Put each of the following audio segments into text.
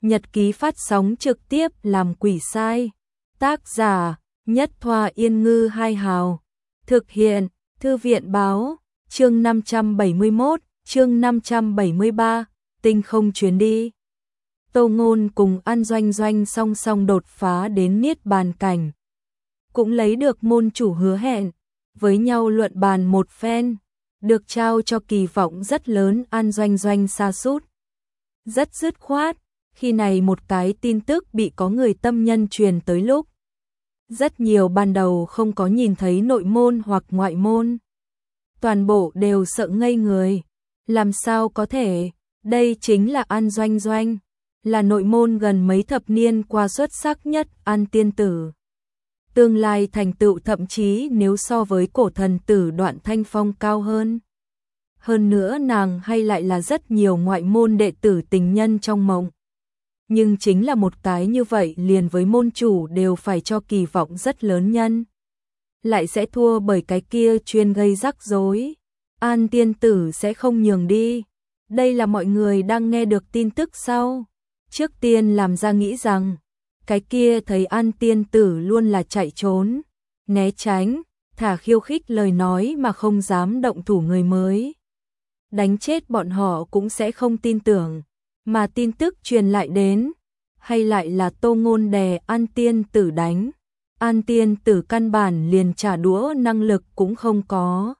Nhật ký phát sóng trực tiếp làm quỷ sai. Tác giả: Nhất Thoa Yên Ngư Hai Hào. Thực hiện: Thư viện báo. Chương 571, chương 573, tinh không chuyến đi. Tô Ngôn cùng An Doanh Doanh song song đột phá đến niết bàn cảnh. Cũng lấy được môn chủ hứa hẹn, với nhau luận bàn một phen, được trao cho kỳ vọng rất lớn. An Doanh Doanh sa sút rất dứt khoát, khi này một cái tin tức bị có người tâm nhân truyền tới lúc. Rất nhiều ban đầu không có nhìn thấy nội môn hoặc ngoại môn. Toàn bộ đều sợ ngây người. Làm sao có thể, đây chính là An Doanh Doanh, là nội môn gần mấy thập niên qua xuất sắc nhất An tiên tử. Tương lai thành tựu thậm chí nếu so với cổ thần tử Đoạn Thanh Phong cao hơn. Hơn nữa nàng hay lại là rất nhiều ngoại môn đệ tử tình nhân trong mộng. Nhưng chính là một cái như vậy liền với môn chủ đều phải cho kỳ vọng rất lớn nhân. Lại sẽ thua bởi cái kia chuyên gây rắc rối. An tiên tử sẽ không nhường đi. Đây là mọi người đang nghe được tin tức sau. Trước tiên làm ra nghĩ rằng, cái kia thấy An tiên tử luôn là chạy trốn, né tránh, thả khiêu khích lời nói mà không dám động thủ người mới. Đánh chết bọn họ cũng sẽ không tin tưởng. Mà tin tức truyền lại đến, hay lại là Tô Ngôn đè An tiên tử đánh. An tiên tử căn bản liền trả đũa năng lực cũng không có.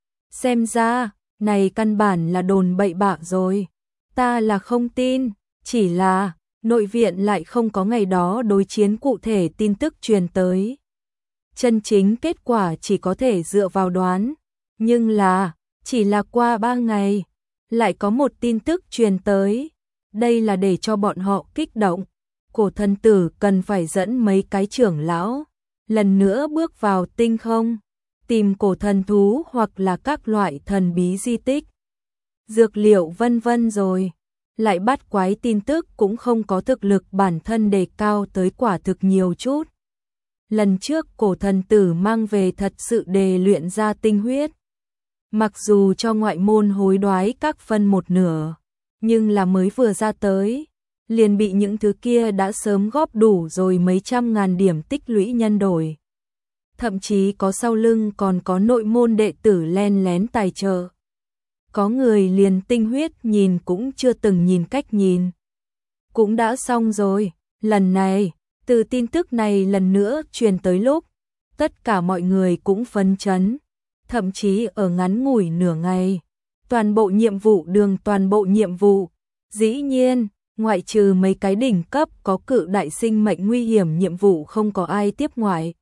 Xem ra, này căn bản là đồn bậy bạ rồi. Ta là không tin, chỉ là nội viện lại không có ngày đó đối chiến cụ thể tin tức truyền tới. Chân chính kết quả chỉ có thể dựa vào đoán, nhưng là chỉ là qua 3 ngày, lại có một tin tức truyền tới. Đây là để cho bọn họ kích động. Cổ thần tử cần phải dẫn mấy cái trưởng lão lần nữa bước vào tinh không, tìm cổ thần thú hoặc là các loại thần bí di tích, dược liệu vân vân rồi. Lại bắt quái tin tức cũng không có thực lực bản thân đề cao tới quả thực nhiều chút. Lần trước cổ thần tử mang về thật sự đề luyện ra tinh huyết. Mặc dù cho ngoại môn hối đoái các phân một nửa, nhưng là mới vừa ra tới, liền bị những thứ kia đã sớm góp đủ rồi mấy trăm ngàn điểm tích lũy nhân đổi. Thậm chí có sau lưng còn có nội môn đệ tử len lén tài trợ. Có người liền tinh huyết nhìn cũng chưa từng nhìn cách nhìn. Cũng đã xong rồi, lần này, từ tin tức này lần nữa truyền tới lúc, tất cả mọi người cũng phấn chấn. Thậm chí ở ngắn ngủi nửa ngày, toàn bộ nhiệm vụ, dĩ nhiên, ngoại trừ mấy cái đỉnh cấp có cự đại sinh mệnh nguy hiểm nhiệm vụ không có ai tiếp ngoại.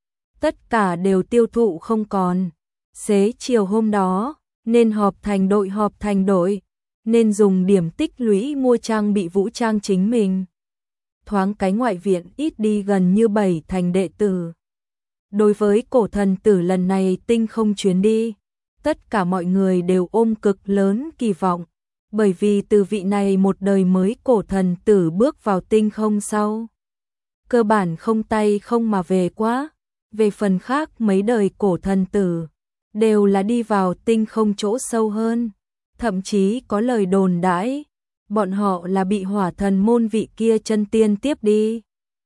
Tất cả đều tiêu thụ không còn. Xế chiều hôm đó, nên họp thành đội, nên dùng điểm tích lũy mua trang bị vũ trang chính mình. Thoáng cái ngoại viện ít đi gần như 7 thành đệ tử. Đối với cổ thần tử lần này tinh không chuyến đi, tất cả mọi người đều ôm cực lớn kỳ vọng, bởi vì từ vị này một đời mới cổ thần tử bước vào tinh không sau. Cơ bản không tay không mà về quá, về phần khác mấy đời cổ thần tử, đều là đi vào tinh không chỗ sâu hơn, thậm chí có lời đồn đãi, bọn họ là bị hỏa thần môn vị kia chân tiên tiếp đi.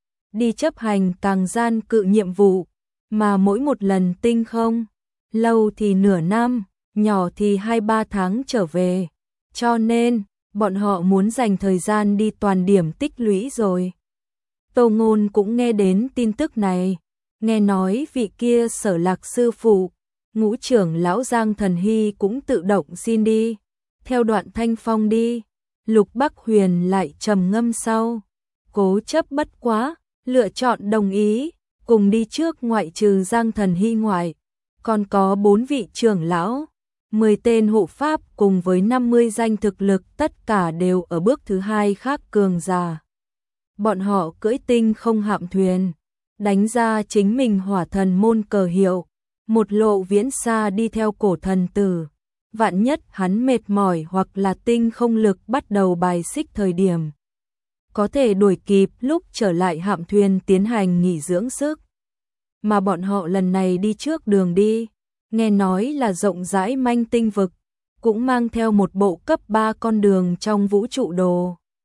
Đi chấp hành càng gian cự nhiệm vụ. Mà mỗi một lần tinh không, lâu thì nửa năm, nhỏ thì 2-3 tháng trở về. Cho nên, bọn họ muốn dành thời gian đi toàn điểm tích lũy rồi. Tô Ngôn cũng nghe đến tin tức này. Nghe nói vị kia Sở Lạc sư phụ, ngũ trưởng lão Giang Thần Hy cũng tự động xin đi. Theo Đoạn Thanh Phong đi. Lục Bắc Huyền lại trầm ngâm sau. Cố chấp bất quá, lựa chọn đồng ý. Cùng đi trước ngoại trừ Giang Thần Hy ngoại, còn có 4 vị trưởng lão, 10 tên hộ pháp cùng với 50 danh thực lực tất cả đều ở bước thứ 2 khác cường giả. Bọn họ cưỡi tinh không hạm thuyền, đánh ra chính mình hỏa thần môn cờ hiệu, một lộ viễn xa đi theo cổ thần tử. Vạn nhất hắn mệt mỏi hoặc là tinh không lực bắt đầu bài xích thời điểm, có thể đuổi kịp lúc trở lại hạm thuyền tiến hành nghỉ dưỡng sức. Mà bọn họ lần này đi trước đường đi, nghe nói là rộng rãi manh tinh vực, cũng mang theo một bộ cấp 3 con đường trong vũ trụ đồ.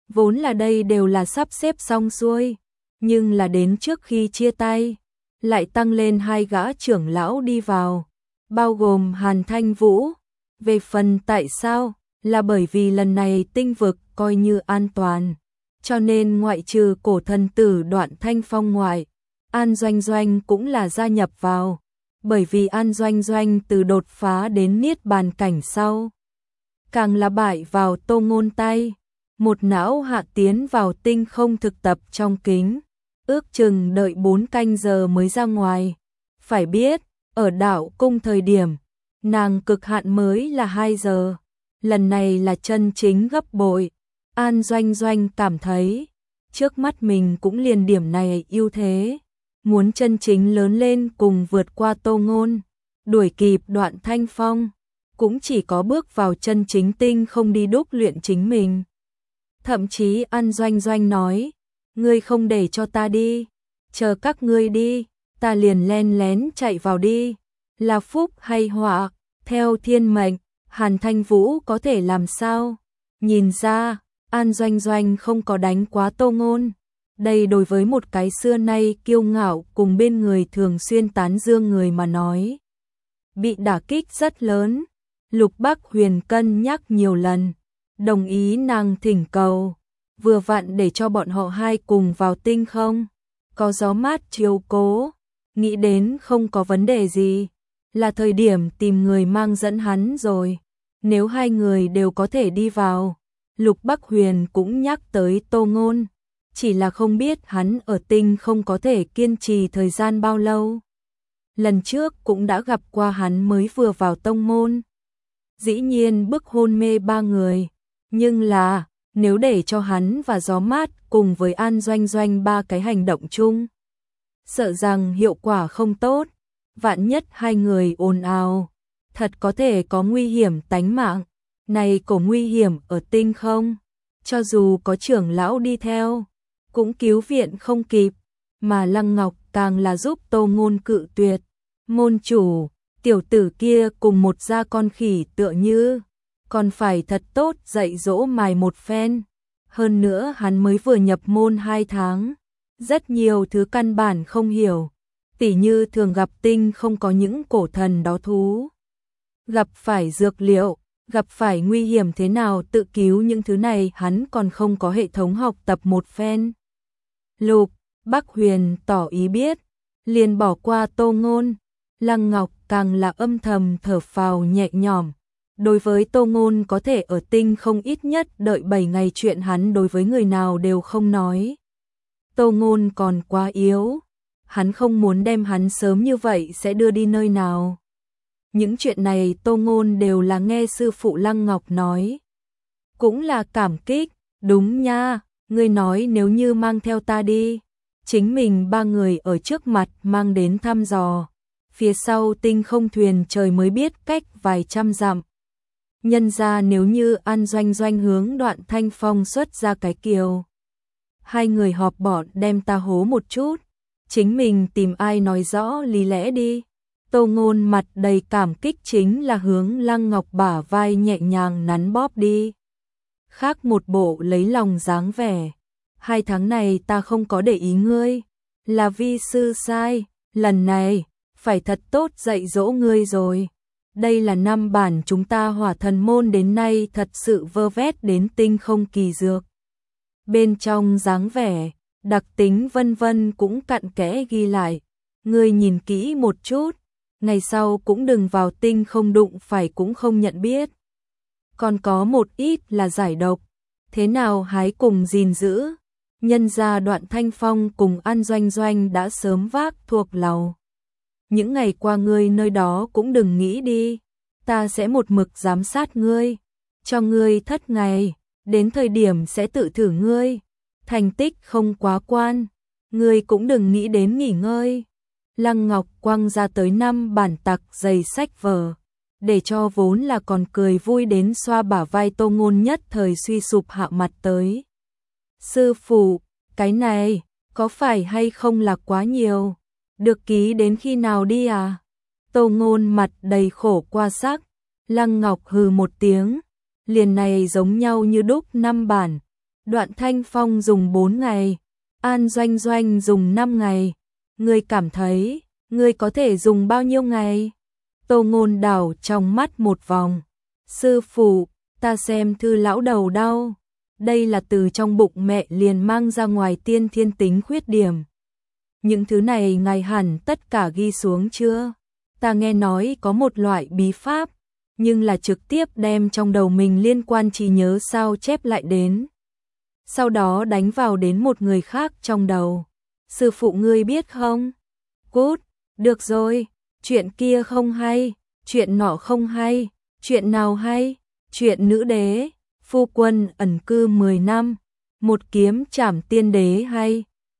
Vốn là đây đều là sắp xếp xong xuôi, nhưng là đến trước khi chia tay, lại tăng lên 2 gã trưởng lão đi vào, bao gồm Hàn Thanh Vũ. Về phần tại sao, là bởi vì lần này tinh vực coi như an toàn, cho nên ngoại trừ cổ thần tử Đoạn Thanh Phong ngoại, An Doanh Doanh cũng là gia nhập vào, bởi vì An Doanh Doanh từ đột phá đến niết bàn cảnh sau, càng là bại vào Tô Ngôn tay, một não hạ tiến vào tinh không thực tập trong kính, ước chừng đợi 4 canh giờ mới ra ngoài. Phải biết, ở đạo cung thời điểm, nàng cực hạn mới là 2 giờ, lần này là chân chính gấp bội. An Doanh Doanh cảm thấy, trước mắt mình cũng liền điểm này ưu thế, muốn chân chính lớn lên cùng vượt qua Tô Ngôn, đuổi kịp Đoạn Thanh Phong, cũng chỉ có bước vào chân chính tinh không đi đúc luyện chính mình. Thậm chí An Doanh Doanh nói, ngươi không để cho ta đi, chờ các ngươi đi, ta liền len lén chạy vào đi, là phúc hay họa, theo thiên mệnh, Hàn Thanh Vũ có thể làm sao? Nhìn ra, An Doanh Doanh không có đánh quá Tô Ngôn. Đây đối với một cái xưa nay kiêu ngạo cùng bên người thường xuyên tán dương người mà nói, bị đả kích rất lớn. Lục Bắc Huyền cân nhắc nhiều lần, đồng ý nàng thỉnh cầu, vừa vặn để cho bọn họ hai cùng vào tinh không, có gió mát chiếu cố, nghĩ đến không có vấn đề gì, là thời điểm tìm người mang dẫn hắn rồi. Nếu hai người đều có thể đi vào, Lục Bắc Huyền cũng nhắc tới Tô Ngôn, chỉ là không biết hắn ở tinh không có thể kiên trì thời gian bao lâu. Lần trước cũng đã gặp qua hắn mới vừa vào tông môn. Dĩ nhiên bức hôn mê 3 người, nhưng là nếu để cho hắn và gió mát cùng với An Doanh Doanh 3 cái hành động chung, sợ rằng hiệu quả không tốt, vạn nhất hai người ồn ào, thật có thể có nguy hiểm tánh mạng. Này cổ nguy hiểm ở tinh không, cho dù có trưởng lão đi theo, cũng cứu viện không kịp, mà Lăng Ngọc càng là giúp Tô Ngôn cự tuyệt. Môn chủ, tiểu tử kia cùng một gia con khỉ tựa như, còn phải thật tốt dạy dỗ mài một phen. Hơn nữa hắn mới vừa nhập môn 2 tháng, rất nhiều thứ căn bản không hiểu, tỉ như thường gặp tinh không có những cổ thần đó thú, gặp phải dược liệu, gặp phải nguy hiểm thế nào tự cứu, những thứ này hắn còn không có hệ thống học tập một phen. Lục Bắc Huyền tỏ ý biết, liền bỏ qua Tô Ngôn. Lăng Ngọc càng là âm thầm thở phào nhẹ nhõm. Đối với Tô Ngôn có thể ở tinh không ít nhất đợi 7 ngày chuyện hắn đối với người nào đều không nói. Tô Ngôn còn quá yếu, hắn không muốn đem hắn sớm như vậy sẽ đưa đi nơi nào. Những chuyện này Tô Ngôn đều là nghe sư phụ Lăng Ngọc nói. Cũng là cảm kích, đúng nha, ngươi nói nếu như mang theo ta đi, chính mình 3 người ở trước mặt mang đến thăm dò, phía sau tinh không thuyền trời mới biết cách vài trăm dặm. Nhân ra nếu như An Doanh Doanh hướng Đoạn Thanh Phong xuất ra cái kiều, hai người họp bọn đem ta hố một chút, chính mình tìm ai nói rõ lý lẽ đi. Tô Ngôn mặt đầy cảm kích chính là hướng Lăng Ngọc bả vai nhẹ nhàng nắn bóp đi. Khác một bộ lấy lòng dáng vẻ. 2 tháng này ta không có để ý ngươi, là vi sư sai, lần này phải thật tốt dạy dỗ ngươi rồi. Đây là 5 bản chúng ta Hỏa Thần môn đến nay thật sự vơ vét đến tinh không kỳ dược. Bên trong dáng vẻ, đặc tính vân vân cũng cặn kẽ ghi lại. Ngươi nhìn kỹ một chút, ngày sau cũng đừng vào tinh không đụng phải cũng không nhận biết. Còn có một ít là giải độc, thế nào hái cùng gìn giữ. Nhân ra Đoạn Thanh Phong cùng An Doanh Doanh đã sớm vác thuộc lầu. Những ngày qua ngươi nơi đó cũng đừng nghĩ đi, ta sẽ một mực giám sát ngươi, cho ngươi thất ngày, đến thời điểm sẽ tự thử ngươi, thành tích không quá quan, ngươi cũng đừng nghĩ đến nghỉ ngơi. Lăng Ngọc quăng ra tới 5 bản tặc dày sách vở, để cho vốn là còn cười vui đến xoa bả vai Tô Ngôn nhất thời suy sụp hạ mặt tới. Sư phụ, cái này, có phải hay không là quá nhiều? Được ký đến khi nào đi à? Tô Ngôn mặt đầy khổ qua sắc. Lăng Ngọc hừ một tiếng, liền này giống nhau như đúc 5 bản. Đoạn Thanh Phong dùng 4 ngày, An Doanh Doanh dùng 5 ngày. Ngươi cảm thấy, ngươi có thể dùng bao nhiêu ngày? Tô Ngôn đảo trong mắt một vòng. Sư phụ, ta xem thư lão đầu đau. Đây là từ trong bụng mẹ liền mang ra ngoài tiên thiên tính khuyết điểm. Những thứ này ngài hẳn tất cả ghi xuống chưa? Ta nghe nói có một loại bí pháp, nhưng là trực tiếp đem trong đầu mình liên quan trí nhớ sao chép lại đến. Sau đó đánh vào đến một người khác trong đầu. Sư phụ ngươi biết không? Cút, được rồi, chuyện kia không hay, chuyện nọ không hay, chuyện nào hay? Chuyện nữ đế, phu quân ẩn cư 10 năm, một kiếm trảm tiên đế hay?